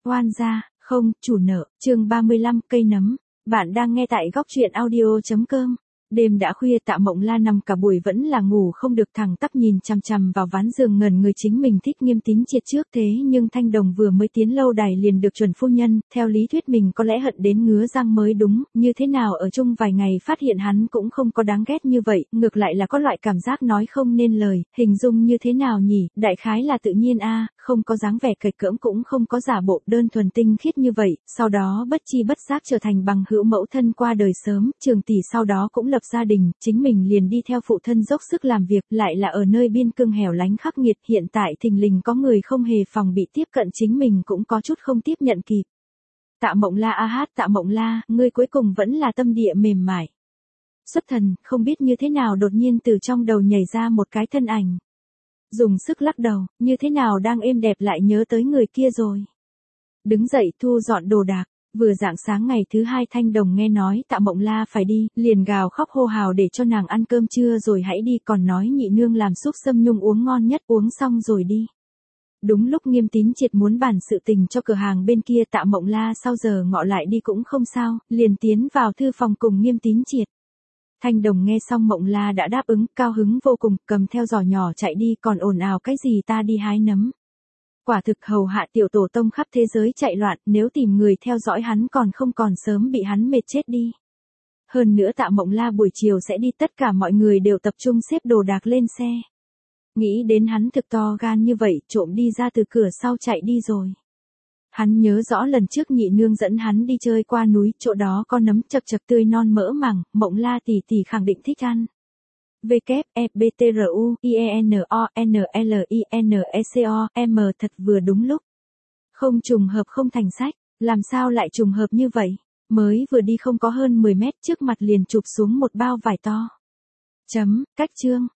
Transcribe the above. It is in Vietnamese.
Oan gia, không, chủ nợ, chương 35, cây nấm. Bạn đang nghe tại góc truyện audio.com. Đêm đã khuya, Tạ Mộng La nằm cả buổi vẫn là ngủ không được, thẳng tắp nhìn chằm chằm vào ván giường ngẩn người chính mình thích Nghiêm Tín Triệt trước. Thế nhưng Thanh Đồng vừa mới tiến lâu đài liền được chuẩn phu nhân, theo lý thuyết mình có lẽ hận đến ngứa răng mới đúng, như thế nào ở chung vài ngày phát hiện hắn cũng không có đáng ghét như vậy, ngược lại là có loại cảm giác nói không nên lời, hình dung như thế nào nhỉ, đại khái là tự nhiên a, không có dáng vẻ cạch cỡm cũng không có giả bộ, đơn thuần tinh khiết như vậy, sau đó bất chi bất giác trở thành bằng hữu mẫu thân qua đời sớm, Trường tỷ sau đó cũng lập gia đình, chính mình liền đi theo phụ thân dốc sức làm việc, lại là ở nơi biên cương hẻo lánh khắc nghiệt, hiện tại thình lình có người không hề phòng bị tiếp cận chính mình cũng có chút không tiếp nhận kịp. Tạ Mộng La a hát, Tạ Mộng La, ngươi cuối cùng vẫn là tâm địa mềm mại. Xuất thần, không biết như thế nào đột nhiên từ trong đầu nhảy ra một cái thân ảnh. Dùng sức lắc đầu, như thế nào đang êm đẹp lại nhớ tới người kia rồi. Đứng dậy thu dọn đồ đạc. Vừa rạng sáng ngày thứ hai, Thanh Đồng nghe nói Tạ Mộng La phải đi, liền gào khóc hô hào để cho nàng ăn cơm trưa rồi hãy đi, còn nói nhị nương làm súp sâm nhung uống ngon nhất, uống xong rồi đi. Đúng lúc Nghiêm Tín Triệt muốn bàn sự tình cho cửa hàng bên kia, Tạ Mộng La sau giờ ngọ lại đi cũng không sao, liền tiến vào thư phòng cùng Nghiêm Tín Triệt. Thanh Đồng nghe xong Mộng La đã đáp ứng, cao hứng vô cùng, cầm theo giỏ nhỏ chạy đi, còn ồn ào cái gì, ta đi hái nấm. Quả thực hầu hạ tiểu tổ tông khắp thế giới chạy loạn, nếu tìm người theo dõi hắn còn sớm bị hắn mệt chết đi. Hơn nữa Tạ Mộng La buổi chiều sẽ đi, tất cả mọi người đều tập trung xếp đồ đạc lên xe. Nghĩ đến hắn thực to gan như vậy, trộm đi ra từ cửa sau chạy đi rồi. Hắn nhớ rõ lần trước nhị nương dẫn hắn đi chơi qua núi, chỗ đó có nấm chật chật tươi non mỡ màng, Mộng La tỷ tỷ khẳng định thích ăn. WEBTRUINONLINECO thật vừa đúng lúc. Không trùng hợp không thành sách, làm sao lại trùng hợp như vậy, mới vừa đi không có hơn 10 mét trước mặt liền chụp xuống một bao vải to. Cách chương.